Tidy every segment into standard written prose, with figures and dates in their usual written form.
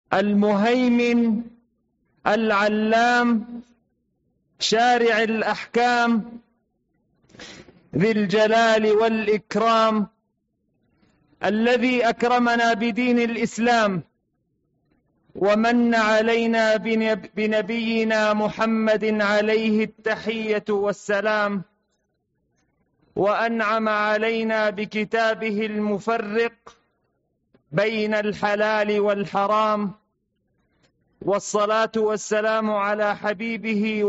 المهيمن العلام شارع الأحكام ذي الجلال والإكرام، الذي أكرمنا بدين الإسلام ومن علينا بنبينا محمد عليه التحية والسلام، وأنعم علينا بكتابه المفرق بين الحلال والحرام، والصلاة والسلام على حبيبه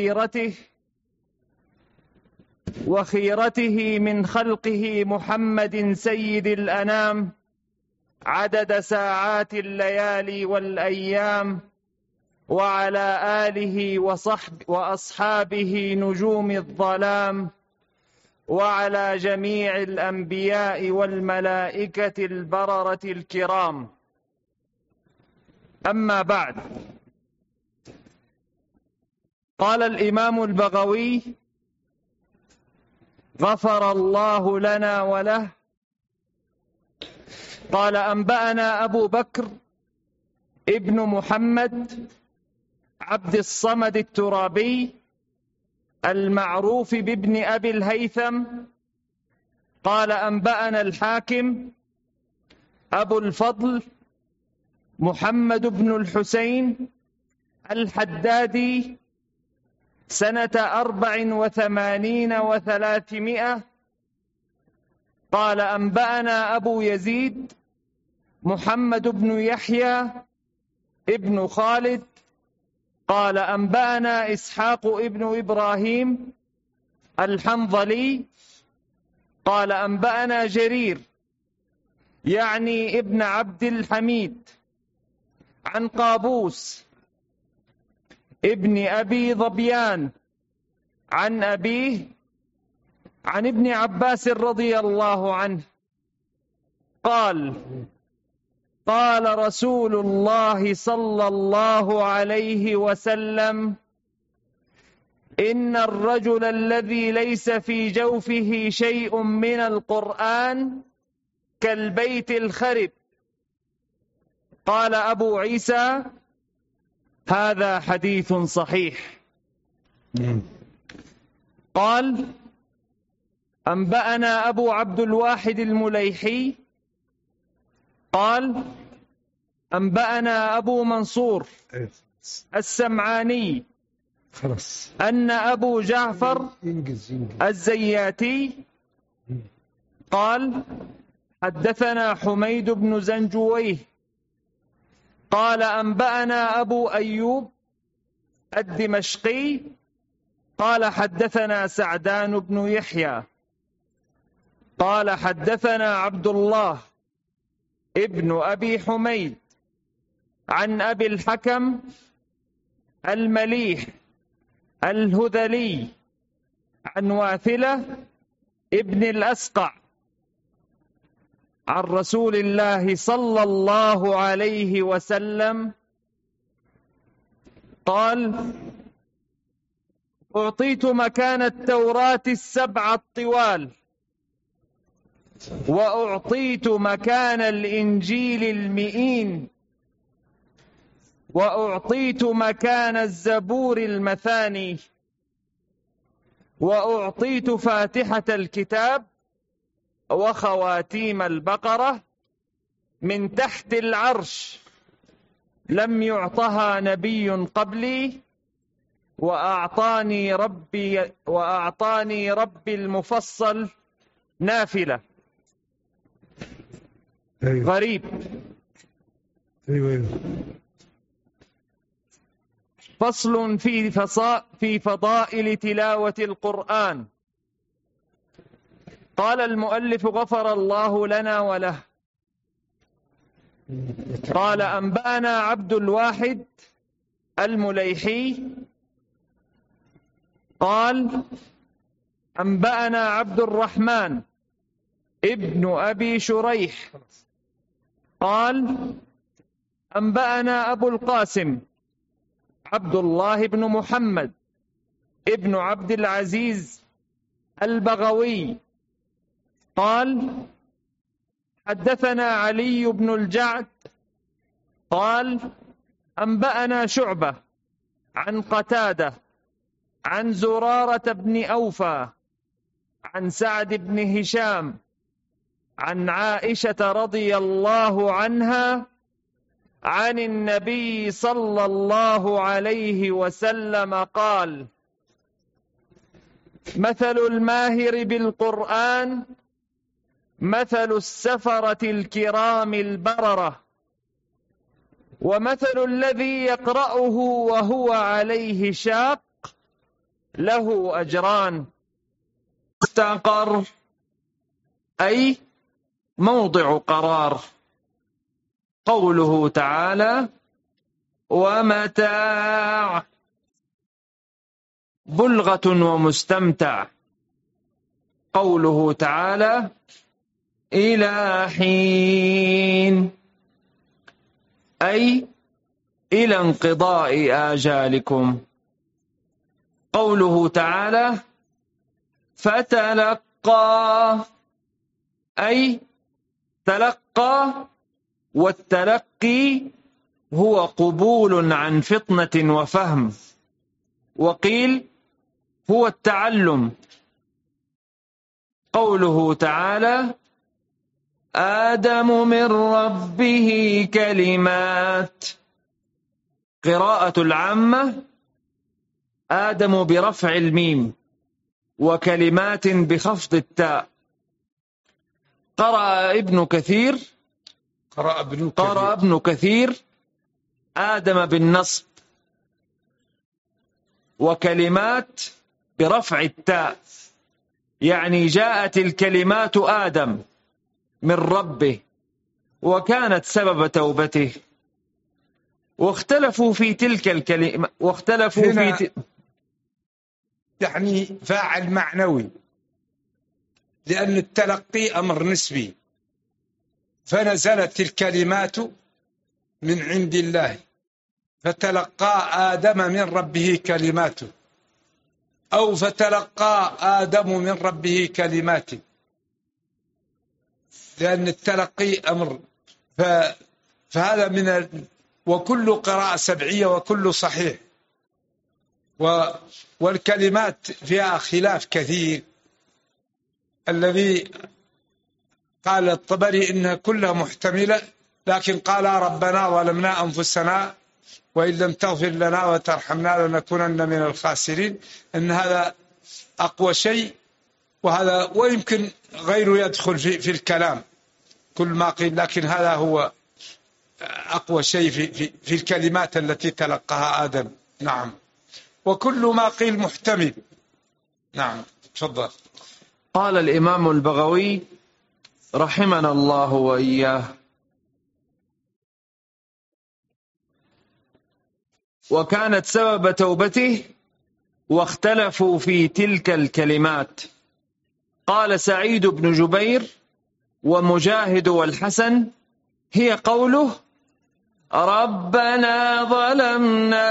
وخيرته من خلقه محمد سيد الأنام، عدد ساعات الليالي والأيام، وعلى آله وأصحابه نجوم الظلام، وعلى جميع الأنبياء والملائكة البررة الكرام. أما بعد، قال الإمام البغوي غفر الله لنا وله، قال: أنبأنا أبو بكر ابن محمد عبد الصمد الترابي المعروف بابن أبي الهيثم، قال: أنبأنا الحاكم أبو الفضل محمد بن الحسين الحدادي سنة 84 و300، قال: أنبأنا أبو يزيد محمد بن يحيى ابن خالد، قال: أنبأنا إسحاق ابن إبراهيم الحنظلي، قال: أنبأنا جرير يعني ابن عبد الحميد عن قابوس ابن أبي ظبيان عن أبيه عن ابن عباس رضي الله عنه قال: قال رسول الله صلى الله عليه وسلم: إن الرجل الذي ليس في جوفه شيء من القرآن كالبيت الخرب. قال أبو عيسى: هذا حديث صحيح. قال: أنبأنا أبو عبد الواحد المليحي قال: أنبأنا أبو منصور السمعاني أن أبو جعفر الزياتي قال: حدثنا حميد بن زنجويه قال: أنبأنا أبو أيوب الدمشقي قال: حدثنا سعدان بن يحيى قال: حدثنا عبد الله ابن أبي حميد عن أبي الحكم المليح الهذلي عن واثلة ابن الأسقع عن رسول الله صلى الله عليه وسلم قال: أعطيت مكان التوراة 7 الطوال، وأعطيت مكان الإنجيل 100، وأعطيت مكان الزبور 200، وأعطيت فاتحة الكتاب وخواتيم البقرة من تحت العرش، لم يعطها نبي قبلي، وأعطاني ربي المفصل نافلة. غريب. فصل في فضائل تلاوة القرآن. قال المؤلف غفر الله لنا وله، قال: أنبأنا عبد الواحد المليحي قال: أنبأنا عبد الرحمن ابن أبي شريح قال: أنبأنا أبو القاسم عبد الله بن محمد ابن عبد العزيز البغوي قال: حدثنا علي بن الجعد قال: أنبأنا شعبة عن قتادة عن زرارة بن أوفى عن سعد بن هشام عن عائشة رضي الله عنها عن النبي صلى الله عليه وسلم قال: مثل الماهر بالقرآن مثل السفرة الكرام البررة، ومثل الذي يقرأه وهو عليه شاق له أجران. مستقر أي موضع قرار. قوله تعالى: ومتاع بلغة ومستمتع. قوله تعالى: إلى حين أي إلى انقضاء آجالكم. قوله تعالى: فتلقى أي تلقى، والتلقي هو قبول عن فطنة وفهم، وقيل هو التعلم. قوله تعالى: آدم من ربه كلمات. قراءة العامة: آدم برفع الميم، وكلمات بخفض التاء. قرأ ابن كثير آدم بالنصب، وكلمات برفع التاء، يعني جاءت الكلمات آدم من ربه وكانت سبب توبته. واختلفوا في تلك الكلمة، واختلفوا في يعني فاعل معنوي، لأن التلقي أمر نسبي، فنزلت الكلمات من عند الله، فتلقى آدم من ربه كلماته، أو فتلقى آدم من ربه كلمات، لأن التلقي أمر. فهذا من وكل قراءة سبعية وكل صحيح. والكلمات فيها خلاف كثير. الذي قال الطبري إنها كلها محتملة، لكن قال ربنا ظلمنا أنفسنا وإن لم تغفر لنا وترحمنا لنكونن من الخاسرين، إن هذا أقوى شيء، وهذا ويمكن غيره يدخل في الكلام كل ما قيل، لكن هذا هو أقوى شيء في الكلمات التي تلقاها آدم. نعم، وكل ما قيل محتمل. نعم، تفضل. قال الإمام البغوي رحمنا الله وإياه: وكانت سبب توبته، واختلفوا في تلك الكلمات. قال سعيد بن جبير ومجاهد والحسن: هي قوله ربنا ظلمنا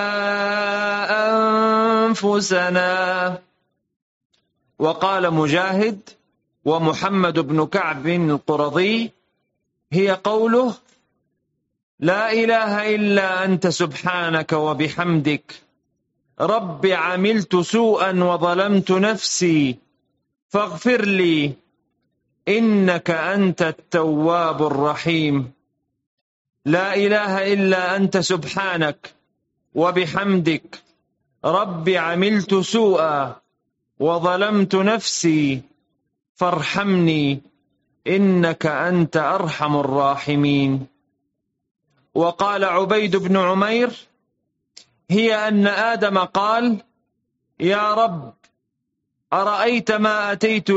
أنفسنا. وقال مجاهد ومحمد بن كعب القرظي: هي قوله لا إله إلا أنت سبحانك وبحمدك رب عملت سوءا وظلمت نفسي فاغفر لي إنك أنت التواب الرحيم. لا إله إلا أنت سبحانك وبحمدك رب عملت سوءا وظلمت نفسي فارحمني إنك أنت أرحم الراحمين. وقال عبيد بن عمير: هي أن آدم قال يا رب أرأيت ما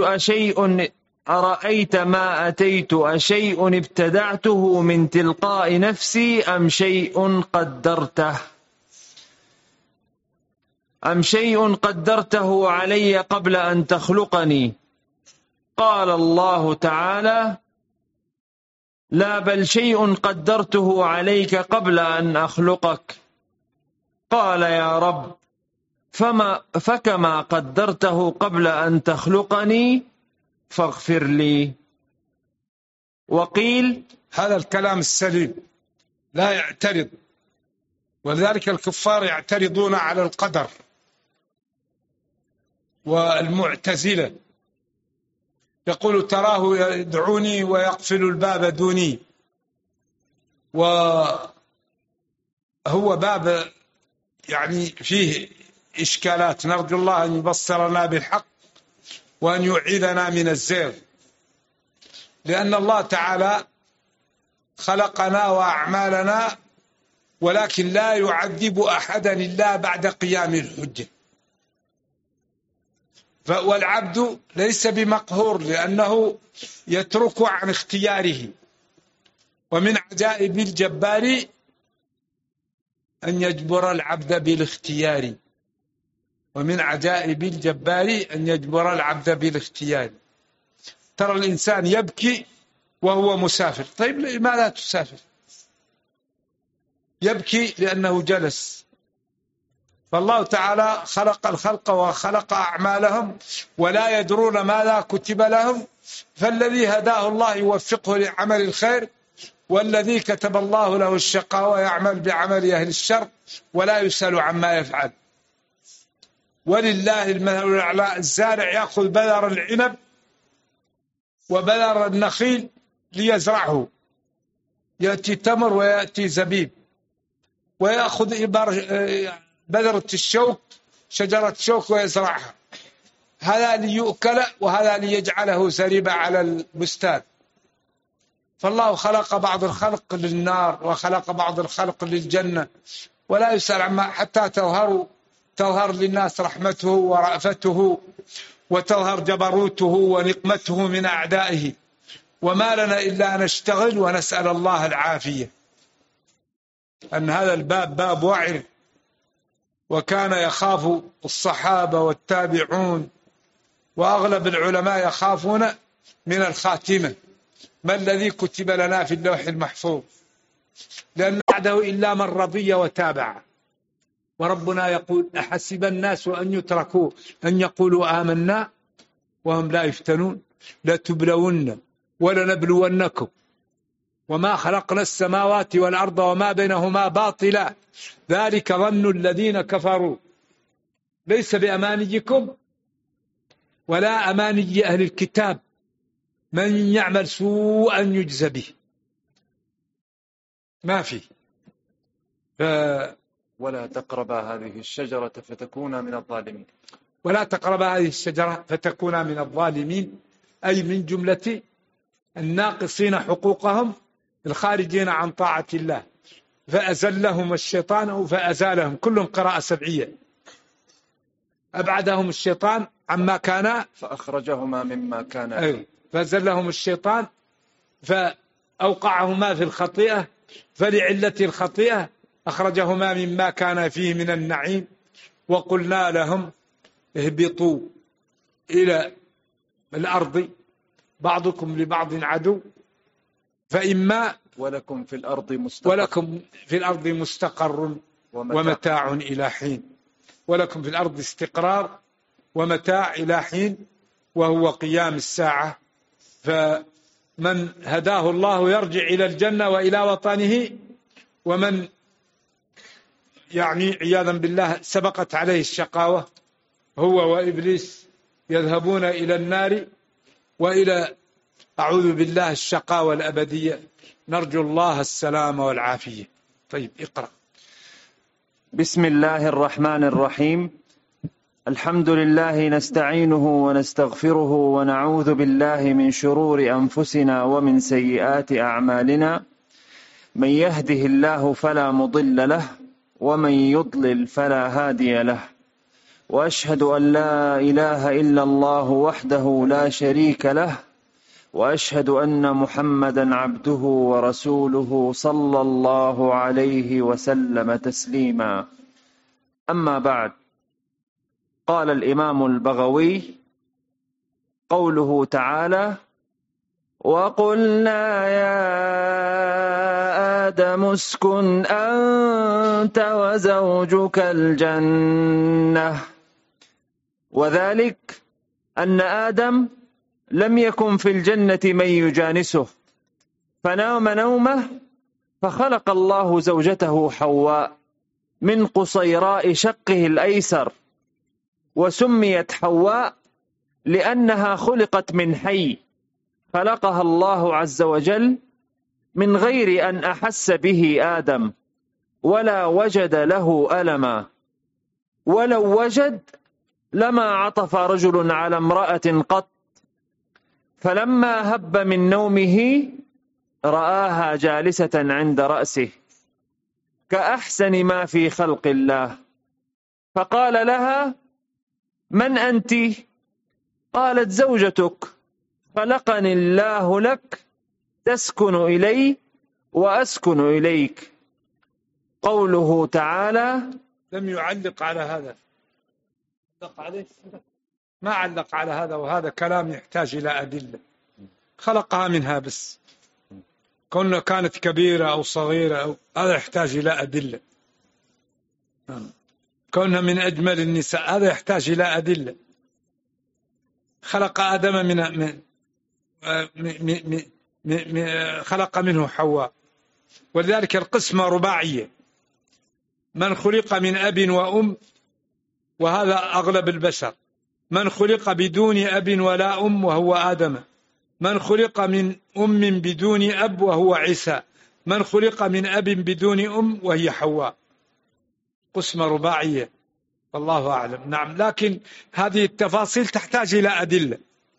أتيت أشيء ابتدعته من تلقاء نفسي أم شيء قدرته علي قبل أن تخلقني؟ قال الله تعالى: لا بل شيء قدرته عليك قبل أن أخلقك. قال يا رب فكما قدرته قبل أن تخلقني فاغفر لي. وقيل هذا الكلام السليم، لا يعترض. ولذلك الكفار يعترضون على القدر، والمعتزلة يقول تراه يدعوني ويقفل الباب دوني، وهو باب يعني فيه إشكالات. نرجو الله أن يبصرنا بالحق وأن يعيذنا من الزيغ، لأن الله تعالى خلقنا وأعمالنا، ولكن لا يعذب أحدا إلا بعد قيام الحجة. والعبد ليس بمقهور لأنه يترك عن اختياره. ومن عجائب الجبار أن يجبر العبد بالاختيار. ومن عجائب الجبار أن يجبر العبد بالاختيار. ترى الإنسان يبكي وهو مسافر، طيب لماذا لا تسافر؟ يبكي لأنه جلس. فالله تعالى خلق الخلق وخلق أعمالهم ولا يدرون ماذا كتب لهم، فالذي هداه الله يوفقه لعمل الخير، والذي كتب الله له الشقاوة يعمل بعمل أهل الشر ولا يسأل عما يفعل. ولله المثل الأعلى. الزارع يأخذ بذر العنب وبذر النخيل ليزرعه، يأتي تمر ويأتي زبيب، ويأخذ بذرة الشوك، شجرة شوك، ويزرعها، هذا ليؤكل وهذا ليجعله زريبة على البستان. فالله خلق بعض الخلق للنار وخلق بعض الخلق للجنة، ولا يسأل عما، حتى تظهر للناس رحمته ورأفته، وتظهر جبروته ونقمته من أعدائه. وما لنا إلا أن نشتغل ونسأل الله العافية. أن هذا الباب باب وعر، وكان يخاف الصحابة والتابعون وأغلب العلماء يخافون من الخاتمة، ما الذي كتب لنا في اللوح المحفوظ، لأن بعده إلا من رضي وتابع. وربنا يقول أحسب الناس أن يتركوا أن يقولوا آمنا وهم لا يفتنون لتبلون ولنبلونكم وما خلقنا السماوات والأرض وما بينهما باطلا ذلك ظن الذين كفروا ليس بأمانيكم ولا أماني أهل الكتاب من يعمل سوءا يجزى به. ما في. ولا تقربا هذه الشجرة فتكونا من الظالمين. ولا تقربا هذه الشجرة فتكونا من الظالمين، أي من جملة الناقصين حقوقهم الخارجين عن طاعة الله، فأزلهم الشيطان أو فأزالهم، كلهم قراءة سبعية. أبعدهم الشيطان عما كان فأخرجهما مما كان أيوه. فأزلهم الشيطان فأوقعهما في الخطيئة، فلعلة الخطيئة أخرجهما مما كان فيه من النعيم، وقلنا لهم اهبطوا إلى الأرض بعضكم لبعض عدو فإما ولكم في الأرض مستقر ومتاع إلى حين. ولكم في الأرض استقرار ومتاع إلى حين، وهو قيام الساعة. فمن هداه الله يرجع إلى الجنة وإلى وطنه، ومن يعني عياذا بالله سبقت عليه الشقاوة هو وإبليس يذهبون إلى النار وإلى أعوذ بالله الشقاوة الأبدية. نرجو الله السلامة والعافية. طيب اقرأ. بسم الله الرحمن الرحيم. الحمد لله نستعينه ونستغفره ونعوذ بالله من شرور أنفسنا ومن سيئات أعمالنا. من يهده الله فلا مضل له ومن يضلل فلا هادي له. وأشهد أن لا إله إلا الله وحده لا شريك له، وأشهد أن محمدا عبده ورسوله صلى الله عليه وسلم تسليما. أما بعد، قال الإمام البغوي قوله تعالى: وقلنا يا آدم اسكن أنت وزوجك الجنة. وذلك أن آدم لم يكن في الجنة من يجانسه، فنام نومه فخلق الله زوجته حواء من قصيراء شقه الأيسر، وسميت حواء لأنها خلقت من حي، خلقها الله عز وجل من غير أن أحس به آدم ولا وجد له ألما، ولو وجد لما عطف رجل على امرأة قط، فلما هب من نومه رآها جالسة عند رأسه كأحسن ما في خلق الله، فقال لها: من أنت؟ قالت: زوجتك، خلقني الله لك، تسكن إلي وأسكن إليك. قوله تعالى. لم يعلق على هذا، ما علق على هذا، وهذا كلام يحتاج إلى أدلة. خلقها منها بس، كونها كانت كبيرة أو صغيرة هذا يحتاج إلى أدلة. كونها من أجمل النساء هذا يحتاج إلى أدلة. خلق آدم خلق منه حواء، ولذلك القسمة رباعية: من خلق من أب وأم، وهذا أغلب البشر، من خلق بدون أب ولا أم وهو آدم، من خلق من أم بدون أب وهو عيسى، من خلق من أب بدون أم وهي حواء. قسمة رباعية والله أعلم. نعم، لكن هذه التفاصيل تحتاج إلى أدلة،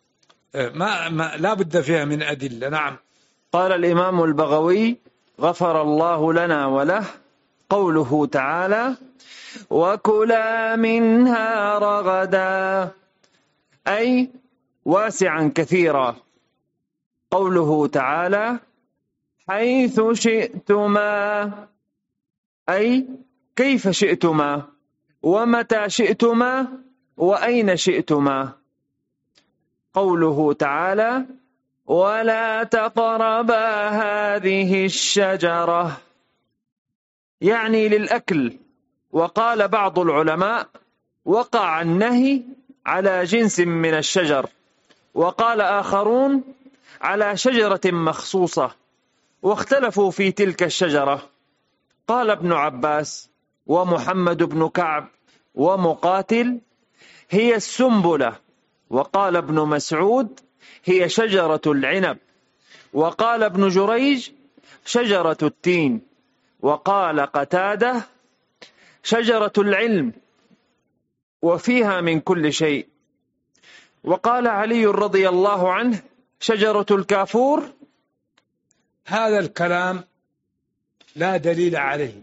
لا بد فيها من أدلة. نعم. قال الإمام البغوي غفر الله لنا وله: قوله تعالى: وكلا منها رغدا، أي واسعا كثيرا. قوله تعالى: حيث شئتما، أي كيف شئتما، ومتى شئتما، وأين شئتما. قوله تعالى: ولا تقربا هذه الشجرة، يعني للأكل. وقال بعض العلماء: وقع النهي على جنس من الشجر، وقال آخرون على شجرة مخصوصة، واختلفوا في تلك الشجرة. قال ابن عباس ومحمد بن كعب ومقاتل: هي السنبلة. وقال ابن مسعود: هي شجرة العنب. وقال ابن جريج: شجرة التين. وقال قتادة: شجرة العلم، وفيها من كل شيء. وقال علي رضي الله عنه: شجرة الكافور. هذا الكلام لا دليل عليه،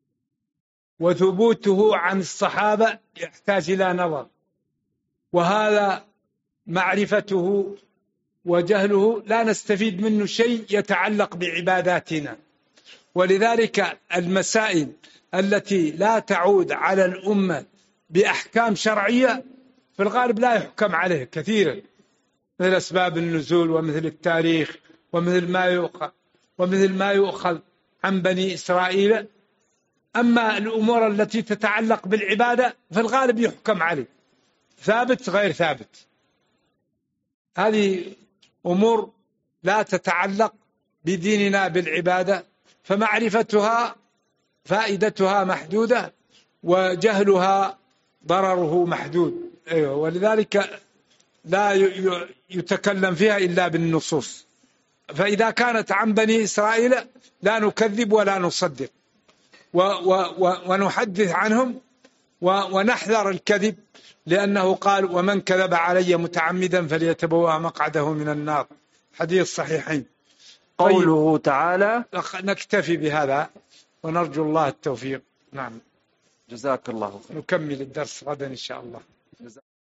وثبوته عن الصحابة يحتاج إلى نظر، وهذا معرفته وجهله لا نستفيد منه شيء يتعلق بعباداتنا. ولذلك المسائل التي لا تعود على الأمة بأحكام شرعية في الغالب لا يحكم عليه كثيرا، مثل أسباب النزول، ومثل التاريخ، ومثل ما يؤخذ عن بني إسرائيل. أما الأمور التي تتعلق بالعبادة في الغالب يحكم عليه، ثابت غير ثابت. هذه أمور لا تتعلق بديننا بالعبادة، فمعرفتها فائدتها محدودة، وجهلها ضرره محدود. ولذلك لا يتكلم فيها إلا بالنصوص. فإذا كانت عن بني إسرائيل لا نكذب ولا نصدق، ونحدث عنهم ونحذر الكذب، لأنه قال: ومن كذب علي متعمدا فليتبوأ مقعده من النار، حديث صحيحين. قوله تعالى. نكتفي بهذا ونرجو الله التوفيق. نعم، جزاك الله خير. نكمل الدرس غدا إن شاء الله.